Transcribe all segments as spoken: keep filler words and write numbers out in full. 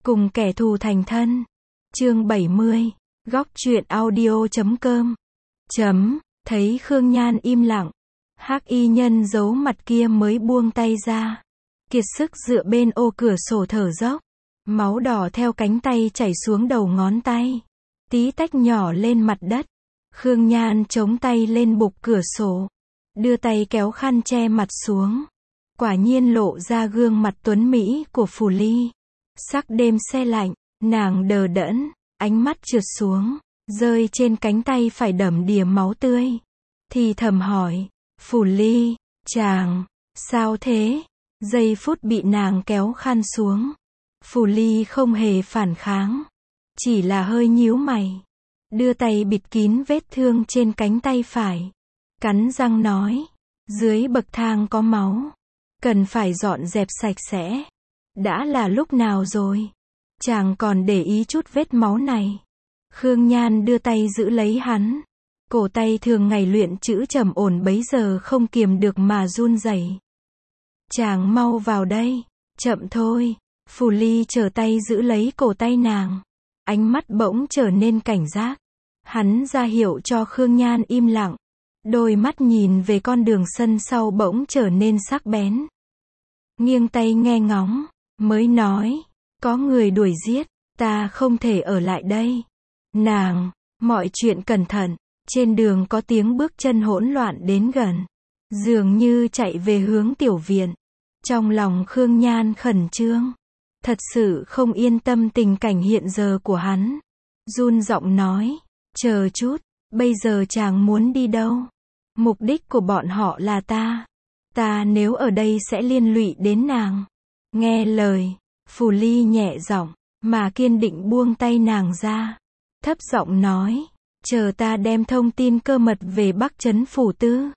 cùng kẻ thù thành thân. Chương bảy mươi. Góc truyện audio chấm com. Chấm, thấy Khương Nhan im lặng. Hắc y nhân giấu mặt kia mới buông tay ra. Kiệt sức dựa bên ô cửa sổ thở dốc. Máu đỏ theo cánh tay chảy xuống đầu ngón tay. Tí tách nhỏ lên mặt đất. Khương Nhan chống tay lên bục cửa sổ. Đưa tay kéo khăn che mặt xuống. Quả nhiên lộ ra gương mặt tuấn mỹ của Phủ Ly. Sắc đêm se lạnh, nàng đờ đẫn, ánh mắt trượt xuống, rơi trên cánh tay phải đẫm đìa máu tươi. Thì thầm hỏi, Phủ Ly, chàng, sao thế? Giây phút bị nàng kéo khăn xuống. Phủ Ly không hề phản kháng, chỉ là hơi nhíu mày. Đưa tay bịt kín vết thương trên cánh tay phải. Cắn răng nói, dưới bậc thang có máu. Cần phải dọn dẹp sạch sẽ. Đã là lúc nào rồi? Chàng còn để ý chút vết máu này. Khương Nhan đưa tay giữ lấy hắn. Cổ tay thường ngày luyện chữ trầm ổn bấy giờ không kiềm được mà run rẩy. Chàng mau vào đây. Chậm thôi. Phủ Ly trở tay giữ lấy cổ tay nàng. Ánh mắt bỗng trở nên cảnh giác. Hắn ra hiệu cho Khương Nhan im lặng. Đôi mắt nhìn về con đường sân sau bỗng trở nên sắc bén. Nghiêng tay nghe ngóng, mới nói, có người đuổi giết, ta không thể ở lại đây. Nàng, mọi chuyện cẩn thận, trên đường có tiếng bước chân hỗn loạn đến gần. Dường như chạy về hướng tiểu viện. Trong lòng Khương Nhan khẩn trương. Thật sự không yên tâm tình cảnh hiện giờ của hắn. Run giọng nói, chờ chút, bây giờ chàng muốn đi đâu? Mục đích của bọn họ là ta. Ta nếu ở đây sẽ liên lụy đến nàng. Nghe lời, Phủ Ly nhẹ giọng, mà kiên định buông tay nàng ra. Thấp giọng nói, chờ ta đem thông tin cơ mật về Bắc Trấn Phủ Tư.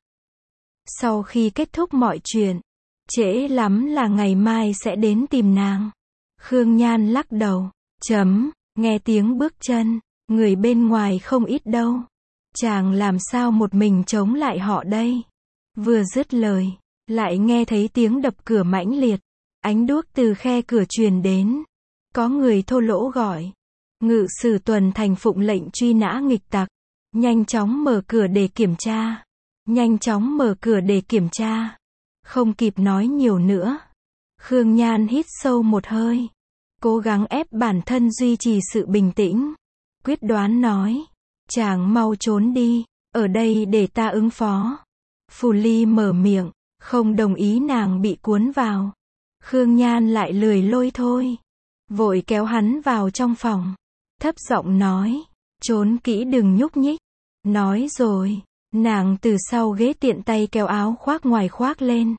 Sau khi kết thúc mọi chuyện, trễ lắm là ngày mai sẽ đến tìm nàng. Khương Nhan lắc đầu, chấm, nghe tiếng bước chân, người bên ngoài không ít đâu. Chàng làm sao một mình chống lại họ đây? Vừa dứt lời, lại nghe thấy tiếng đập cửa mãnh liệt. Ánh đuốc từ khe cửa truyền đến. Có người thô lỗ gọi. Ngự sử tuần thành phụng lệnh truy nã nghịch tặc. Nhanh chóng mở cửa để kiểm tra. Nhanh chóng mở cửa để kiểm tra. Không kịp nói nhiều nữa. Khương Nhan hít sâu một hơi. Cố gắng ép bản thân duy trì sự bình tĩnh. Quyết đoán nói. Chàng mau trốn đi. Ở đây để ta ứng phó. Phủ Ly mở miệng. Không đồng ý nàng bị cuốn vào. Khương Nhan lại lười lôi thôi. Vội kéo hắn vào trong phòng. Thấp giọng nói. Trốn kỹ đừng nhúc nhích. Nói rồi. Nàng từ sau ghế tiện tay kéo áo khoác ngoài khoác lên.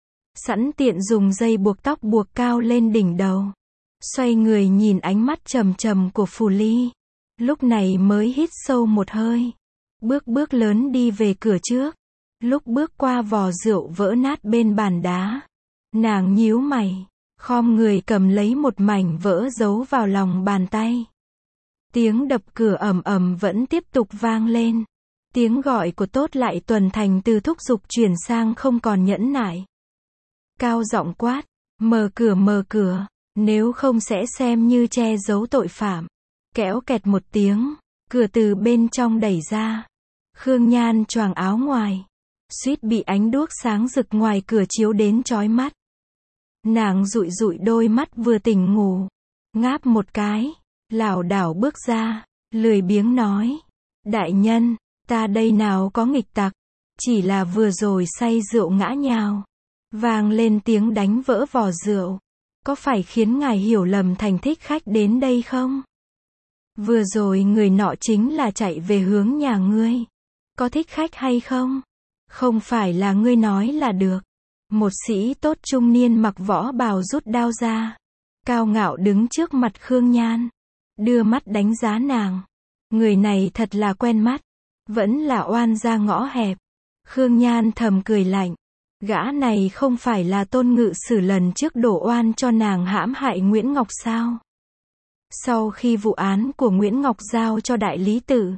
Sẵn tiện dùng dây buộc tóc buộc cao lên đỉnh đầu. Xoay người nhìn ánh mắt trầm trầm của Phủ Ly. Lúc này mới hít sâu một hơi. Bước bước lớn đi về cửa trước. Lúc bước qua vò rượu vỡ nát bên bàn đá. Nàng nhíu mày. Khom người cầm lấy một mảnh vỡ giấu vào lòng bàn tay. Tiếng đập cửa ầm ầm vẫn tiếp tục vang lên. Tiếng gọi của Tốt lại tuần thành từ thúc giục chuyển sang không còn nhẫn nại. Cao giọng quát. Mở cửa mở cửa. Nếu không sẽ xem như che giấu tội phạm. Kéo kẹt một tiếng. Cửa từ bên trong đẩy ra. Khương Nhan choàng áo ngoài. Suýt bị ánh đuốc sáng rực ngoài cửa chiếu đến chói mắt. Nàng dụi dụi đôi mắt vừa tỉnh ngủ. Ngáp một cái. Lảo đảo bước ra. Lười biếng nói. Đại nhân, ta đây nào có nghịch tặc. Chỉ là vừa rồi say rượu ngã nhào. Vang lên tiếng đánh vỡ vò rượu. Có phải khiến ngài hiểu lầm thành thích khách đến đây không? Vừa rồi người nọ chính là chạy về hướng nhà ngươi. Có thích khách hay không? Không phải là ngươi nói là được. Một sĩ tốt trung niên mặc võ bào rút đao ra. Cao ngạo đứng trước mặt Khương Nhan. Đưa mắt đánh giá nàng. Người này thật là quen mắt. Vẫn là oan gia ngõ hẹp. Khương Nhan thầm cười lạnh. Gã này không phải là Tôn ngự sử lần trước đổ oan cho nàng hãm hại Nguyễn Ngọc sao? Sau khi vụ án của Nguyễn Ngọc giao cho đại lý tự,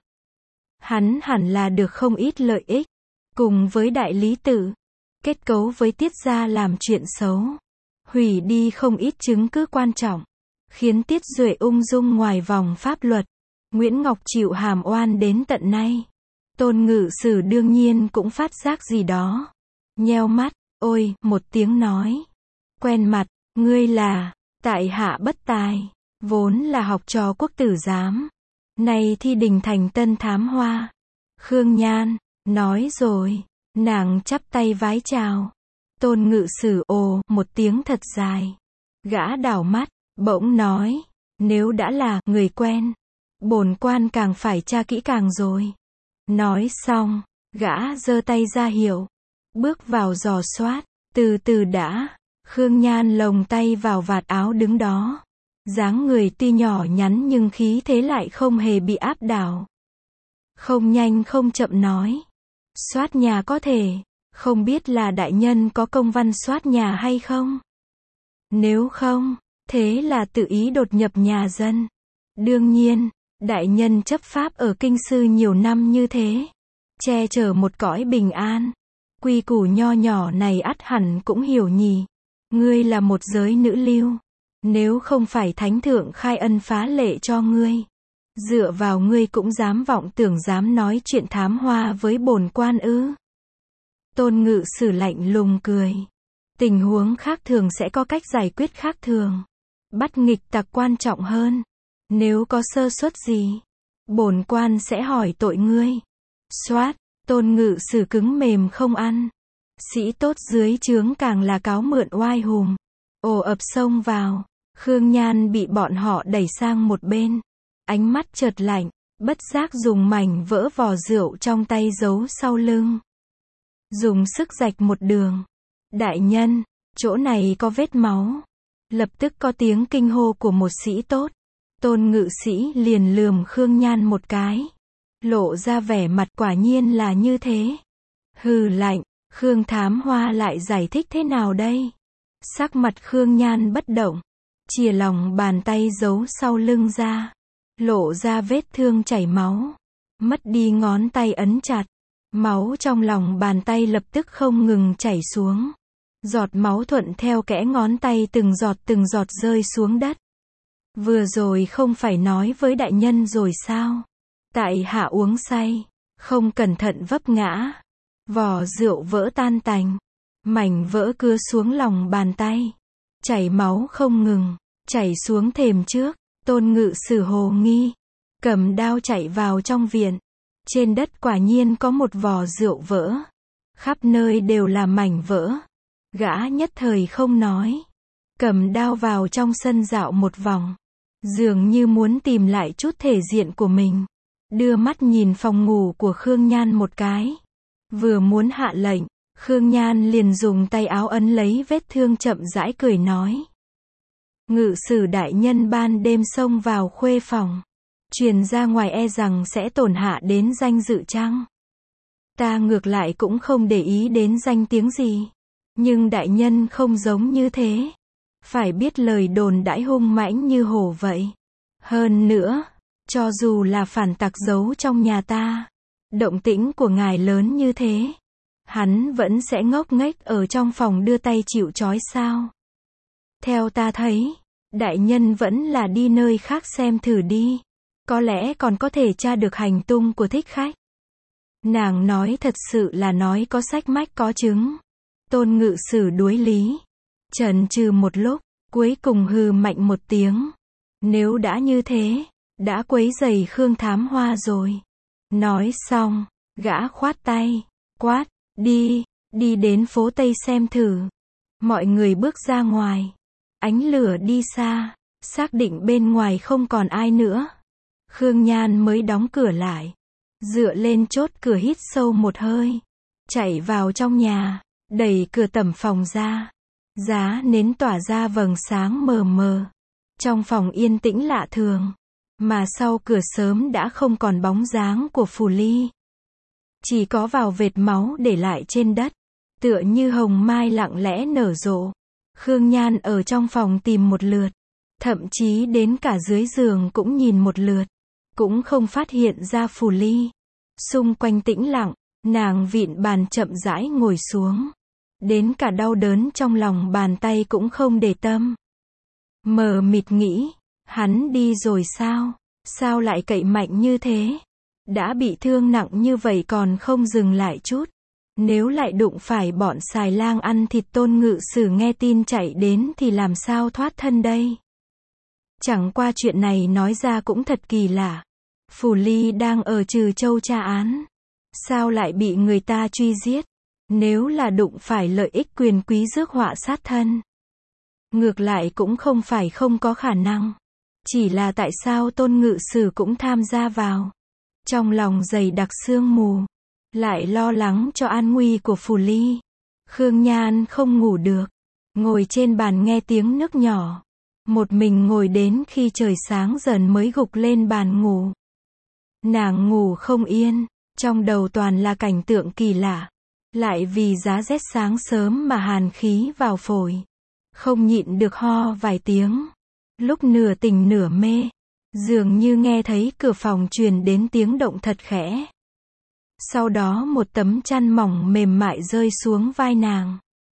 hắn hẳn là được không ít lợi ích. Cùng với đại lý tự, kết cấu với Tiết gia làm chuyện xấu, hủy đi không ít chứng cứ quan trọng. khiến Tiết Duệ ung dung ngoài vòng pháp luật. Nguyễn Ngọc chịu hàm oan đến tận nay. Tôn Ngự Sử đương nhiên cũng phát giác gì đó. Nheo mắt, ôi, một tiếng nói. Quen mặt, ngươi là, tại hạ bất tài, vốn là học trò quốc tử giám. Nay thi đình thành tân thám hoa. Khương Nhan, nói rồi, nàng chắp tay vái chào. Tôn Ngự Sử ồ, một tiếng thật dài. Gã đảo mắt, bỗng nói, nếu đã là người quen, bổn quan càng phải tra kỹ càng rồi. Nói xong, gã giơ tay ra hiệu, bước vào dò soát, từ từ đã. Khương Nhan lồng tay vào vạt áo đứng đó. Dáng người tuy nhỏ nhắn nhưng khí thế lại không hề bị áp đảo. Không nhanh không chậm nói. Soát nhà có thể, không biết là đại nhân có công văn soát nhà hay không? Nếu không, thế là tự ý đột nhập nhà dân. Đương nhiên, đại nhân chấp pháp ở kinh sư nhiều năm như thế, che chở một cõi bình an. Quy củ nho nhỏ này ắt hẳn cũng hiểu nhỉ. Ngươi là một giới nữ lưu. Nếu không phải thánh thượng khai ân phá lệ cho ngươi, dựa vào ngươi cũng dám vọng tưởng dám nói chuyện thám hoa với bổn quan ư? Tôn Ngự Sử lạnh lùng cười. Tình huống khác thường sẽ có cách giải quyết khác thường. Bắt nghịch tặc quan trọng hơn. Nếu có sơ suất gì, bổn quan sẽ hỏi tội ngươi. Soát, Tôn Ngự Sử cứng mềm không ăn. Sĩ tốt dưới trướng càng là cáo mượn oai hùng, ồ ập xông vào. Khương Nhan bị bọn họ đẩy sang một bên, ánh mắt chợt lạnh, bất giác dùng mảnh vỡ vò rượu trong tay giấu sau lưng, dùng sức rạch một đường. Đại nhân, chỗ này có vết máu. Lập tức có tiếng kinh hô của một sĩ tốt. Tôn Ngự Sĩ liền lườm Khương Nhan một cái, lộ ra vẻ mặt quả nhiên là như thế. Hừ lạnh, Khương thám hoa lại giải thích thế nào đây? Sắc mặt Khương Nhan bất động, chìa lòng bàn tay giấu sau lưng ra, lộ ra vết thương chảy máu, mất đi ngón tay ấn chặt, máu trong lòng bàn tay lập tức không ngừng chảy xuống, giọt máu thuận theo kẽ ngón tay từng giọt từng giọt rơi xuống đất. Vừa rồi không phải nói với đại nhân rồi sao? Tại hạ uống say, không cẩn thận vấp ngã, vỏ rượu vỡ tan tành, mảnh vỡ cưa xuống lòng bàn tay, chảy máu không ngừng, chảy xuống thềm trước. Tôn Ngự Sử hồ nghi, cầm đao chạy vào trong viện. Trên đất quả nhiên có một vò rượu vỡ, khắp nơi đều là mảnh vỡ. Gã nhất thời không nói, cầm đao vào trong sân dạo một vòng, dường như muốn tìm lại chút thể diện của mình. Đưa mắt nhìn phòng ngủ của Khương Nhan một cái, vừa muốn hạ lệnh, Khương Nhan liền dùng tay áo ấn lấy vết thương chậm rãi cười nói. Ngự sử đại nhân ban đêm xông vào khuê phòng, truyền ra ngoài e rằng sẽ tổn hạ đến danh dự chăng? Ta ngược lại cũng không để ý đến danh tiếng gì, nhưng đại nhân không giống như thế, phải biết lời đồn đãi hung mãnh như hổ vậy. Hơn nữa, cho dù là phản tặc giấu trong nhà ta, động tĩnh của ngài lớn như thế, hắn vẫn sẽ ngốc nghếch ở trong phòng đưa tay chịu trói sao? Theo ta thấy, đại nhân vẫn là đi nơi khác xem thử đi, có lẽ còn có thể tra được hành tung của thích khách. Nàng nói thật sự là nói có sách mách có chứng. Tôn Ngự Sử đuối lý, chần chừ một lúc, cuối cùng hừ mạnh một tiếng. Nếu đã như thế, đã quấy rầy Khương thám hoa rồi. Nói xong, gã khoát tay, quát, đi, đi đến phố Tây xem thử. Mọi người bước ra ngoài, ánh lửa đi xa, xác định bên ngoài không còn ai nữa. Khương Nhan mới đóng cửa lại, dựa lên chốt cửa hít sâu một hơi, chạy vào trong nhà, đẩy cửa tẩm phòng ra. Giá nến tỏa ra vầng sáng mờ mờ. Trong phòng yên tĩnh lạ thường, mà sau cửa sớm đã không còn bóng dáng của Phù Ly. Chỉ có vào vệt máu để lại trên đất, tựa như hồng mai lặng lẽ nở rộ. Khương Nhan ở trong phòng tìm một lượt, thậm chí đến cả dưới giường cũng nhìn một lượt, cũng không phát hiện ra Phù Ly. Xung quanh tĩnh lặng, nàng vịn bàn chậm rãi ngồi xuống. Đến cả đau đớn trong lòng bàn tay cũng không để tâm. Mờ mịt nghĩ, Hắn đi rồi sao? Sao lại cậy mạnh như thế? Đã bị thương nặng như vậy còn không dừng lại chút. Nếu lại đụng phải bọn xài lang ăn thịt Tôn Ngự Sử nghe tin chạy đến thì làm sao thoát thân đây? Chẳng qua chuyện này nói ra cũng thật kỳ lạ. Phủ Ly đang ở Trừ Châu tra án. Sao lại bị người ta truy giết? Nếu là đụng phải lợi ích quyền quý rước họa sát thân. Ngược lại cũng không phải không có khả năng. Chỉ là tại sao Tôn Ngự Sử cũng tham gia vào. Trong lòng dày đặc sương mù. Lại lo lắng cho an nguy của Phủ Ly. Khương Nhan không ngủ được. Ngồi trên bàn nghe tiếng nước nhỏ. Một mình ngồi đến khi trời sáng dần mới gục lên bàn ngủ. Nàng ngủ không yên. Trong đầu toàn là cảnh tượng kỳ lạ. Lại vì giá rét sáng sớm mà hàn khí vào phổi. Không nhịn được ho vài tiếng. Lúc nửa tỉnh nửa mê. Dường như nghe thấy cửa phòng truyền đến tiếng động thật khẽ. Sau đó một tấm chăn mỏng mềm mại rơi xuống vai nàng.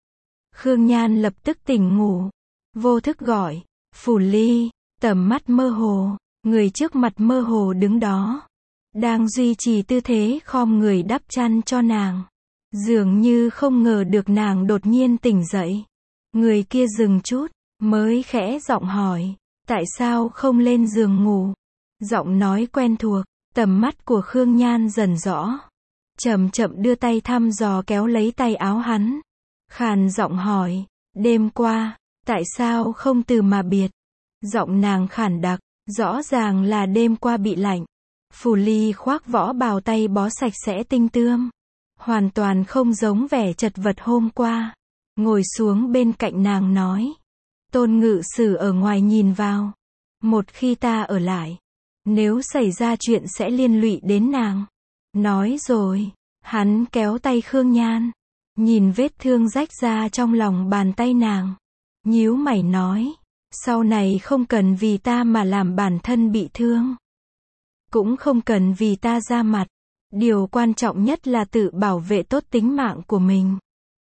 Khương Nhan lập tức tỉnh ngủ. Vô thức gọi. Phủ Ly. Tầm mắt mơ hồ. Người trước mặt mơ hồ đứng đó. Đang duy trì tư thế khom người đắp chăn cho nàng. Dường như không ngờ được nàng đột nhiên tỉnh dậy. Người kia dừng chút. Mới khẽ giọng hỏi. Tại sao không lên giường ngủ? Giọng nói quen thuộc. Tầm mắt của Khương Nhan dần rõ. Chậm chậm đưa tay thăm dò kéo lấy tay áo hắn. Khàn giọng hỏi. Đêm qua, tại sao không từ mà biệt? Giọng nàng khản đặc. Rõ ràng là đêm qua bị lạnh. Phủ Ly khoác võ bào tay bó sạch sẽ tinh tươm. Hoàn toàn không giống vẻ chật vật hôm qua. Ngồi xuống bên cạnh nàng nói. Tôn Ngự Sử ở ngoài nhìn vào. Một khi ta ở lại. Nếu xảy ra chuyện sẽ liên lụy đến nàng. Nói rồi. Hắn kéo tay Khương Nhan. Nhìn vết thương rách ra trong lòng bàn tay nàng. Nhíu mày nói. Sau này không cần vì ta mà làm bản thân bị thương. Cũng không cần vì ta ra mặt. Điều quan trọng nhất là tự bảo vệ tốt tính mạng của mình.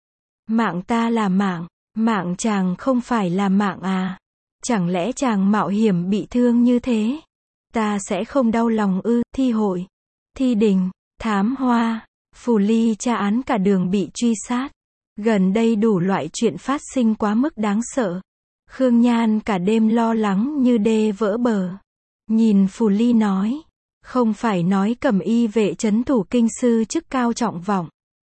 Mạng ta là mạng. Mạng chàng không phải là mạng à? Chẳng lẽ chàng mạo hiểm bị thương như thế? Ta sẽ không đau lòng ư? Thi hội, thi đình, thám hoa, Phủ Ly tra án cả đường bị truy sát. Gần đây đủ loại chuyện phát sinh quá mức đáng sợ. Khương Nhan cả đêm lo lắng như đê vỡ bờ. Nhìn Phủ Ly nói. Không phải nói Cẩm Y vệ trấn thủ kinh sư chức cao trọng vọng.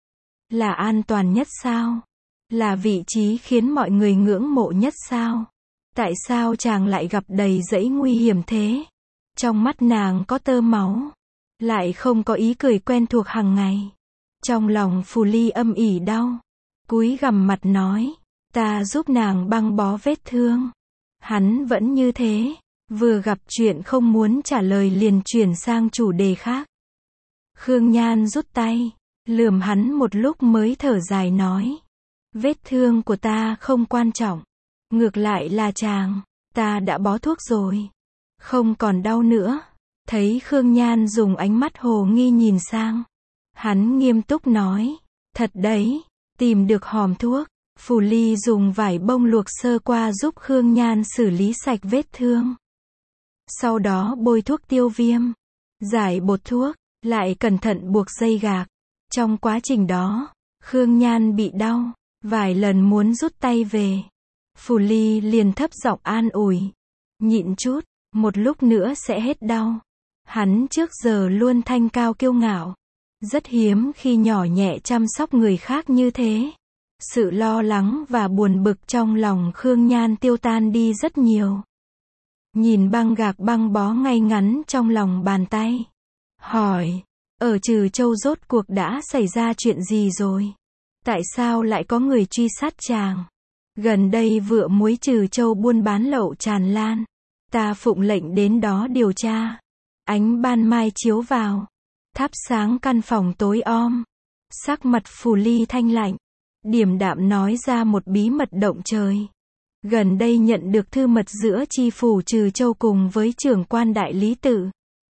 Là an toàn nhất sao? Là vị trí khiến mọi người ngưỡng mộ nhất sao? Tại sao chàng lại gặp đầy dẫy nguy hiểm thế? Trong mắt nàng có tơ máu. Lại không có ý cười quen thuộc hàng ngày. Trong lòng Phủ Ly âm ỉ đau. Cúi gằm mặt nói. Ta giúp nàng băng bó vết thương. Hắn vẫn như thế. Vừa gặp chuyện không muốn trả lời liền chuyển sang chủ đề khác. Khương Nhan rút tay. Lườm hắn một lúc mới thở dài nói. Vết thương của ta không quan trọng. Ngược lại là chàng. Ta đã bó thuốc rồi. Không còn đau nữa. Thấy Khương Nhan dùng ánh mắt hồ nghi nhìn sang. Hắn nghiêm túc nói. Thật đấy. Tìm được hòm thuốc. Phủ Ly dùng vải bông luộc sơ qua giúp Khương Nhan xử lý sạch vết thương. Sau đó bôi thuốc tiêu viêm. Giải bột thuốc. Lại cẩn thận buộc dây gạc. Trong quá trình đó, Khương Nhan bị đau. Vài lần muốn rút tay về. Phủ Ly liền thấp giọng an ủi. Nhịn chút. Một lúc nữa sẽ hết đau. Hắn trước giờ luôn thanh cao kiêu ngạo. Rất hiếm khi nhỏ nhẹ chăm sóc người khác như thế. Sự lo lắng và buồn bực trong lòng Khương Nhan tiêu tan đi rất nhiều. Nhìn băng gạc băng bó ngay ngắn trong lòng bàn tay. Hỏi. Ở Trừ Châu rốt cuộc đã xảy ra chuyện gì rồi? Tại sao lại có người truy sát chàng? Gần đây vựa muối Trừ Châu buôn bán lậu tràn lan. Ta phụng lệnh đến đó điều tra. Ánh ban mai chiếu vào. Thắp sáng căn phòng tối om. Sắc mặt Phủ Ly thanh lạnh. Điềm đạm nói ra một bí mật động trời. Gần đây nhận được thư mật giữa chi phủ Trừ Châu cùng với trưởng quan đại lý tự.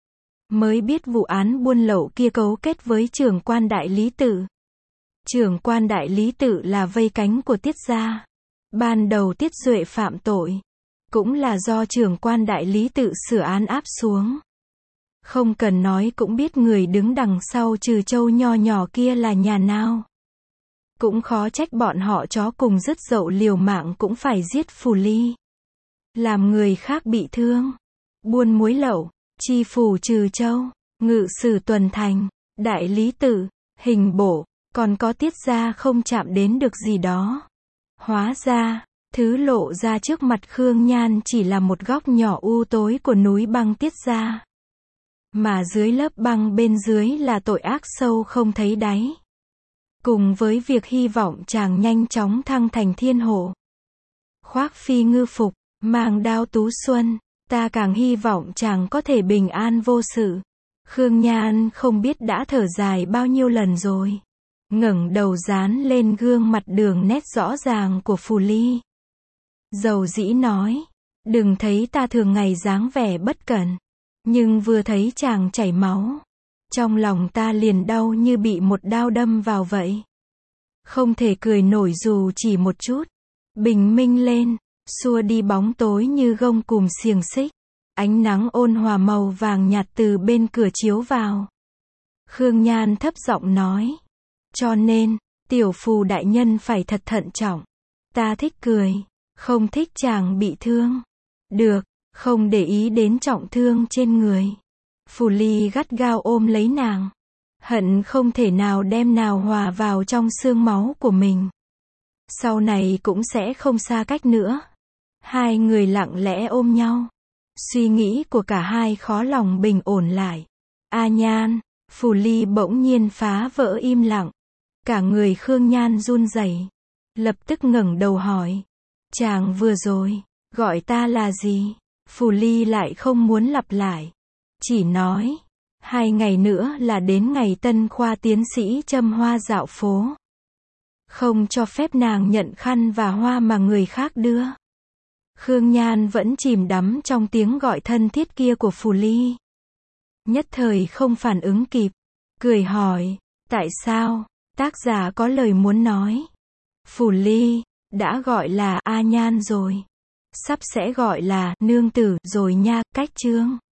Mới biết vụ án buôn lậu kia cấu kết với trưởng quan đại lý tự. Trưởng quan đại lý tự là vây cánh của Tiết gia. Ban đầu Tiết Duệ phạm tội. cũng là do trưởng quan đại lý tự sửa án áp xuống. Không cần nói cũng biết người đứng đằng sau Trừ Châu nho nhỏ kia là nhà nào. Cũng khó trách bọn họ chó cùng dứt dậu liều mạng cũng phải giết Phù Ly. Làm người khác bị thương. Buôn muối lậu, chi phủ Trừ Châu, ngự sử tuần thành, đại lý tự, hình bổ, còn có Tiết gia không chạm đến được gì đó. Hóa ra, thứ lộ ra trước mặt Khương Nhan chỉ là một góc nhỏ u tối của núi băng Tiết gia. Mà dưới lớp băng bên dưới là tội ác sâu không thấy đáy. Cùng với việc hy vọng chàng nhanh chóng thăng thành thiên hổ. Khoác phi ngư phục, mang đao tú xuân, ta càng hy vọng chàng có thể bình an vô sự. Khương Nhan không biết đã thở dài bao nhiêu lần rồi. Ngẩng đầu dán lên gương mặt đường nét rõ ràng của Phù Ly. Dầu dĩ nói, đừng thấy ta thường ngày dáng vẻ bất cẩn. Nhưng vừa thấy chàng chảy máu, trong lòng ta liền đau như bị một đao đâm vào vậy. Không thể cười nổi dù chỉ một chút. Bình minh lên, xua đi bóng tối như gông cùm xiềng xích. Ánh nắng ôn hòa màu vàng nhạt từ bên cửa chiếu vào. Khương Nhan thấp giọng nói. Cho nên, tiểu Phù đại nhân phải thật thận trọng. Ta thích cười, không thích chàng bị thương. Được, không để ý đến trọng thương trên người. Phù Ly gắt gao ôm lấy nàng. Hận không thể nào đem nào hòa vào trong xương máu của mình. Sau này cũng sẽ không xa cách nữa. Hai người lặng lẽ ôm nhau. Suy nghĩ của cả hai khó lòng bình ổn lại. A Nhan, Phù Ly bỗng nhiên phá vỡ im lặng. Cả người Khương Nhan run rẩy, lập tức ngẩng đầu hỏi. Chàng vừa rồi, gọi ta là gì? Phù Ly lại không muốn lặp lại. Chỉ nói, hai ngày nữa là đến ngày tân khoa tiến sĩ châm hoa dạo phố. Không cho phép nàng nhận khăn và hoa mà người khác đưa. Khương Nhan vẫn chìm đắm trong tiếng gọi thân thiết kia của Phù Ly. Nhất thời không phản ứng kịp. Cười hỏi, tại sao? Tác giả có lời muốn nói. Phù Ly, đã gọi là A Nhan rồi. Sắp sẽ gọi là nương tử rồi nha, cách chương.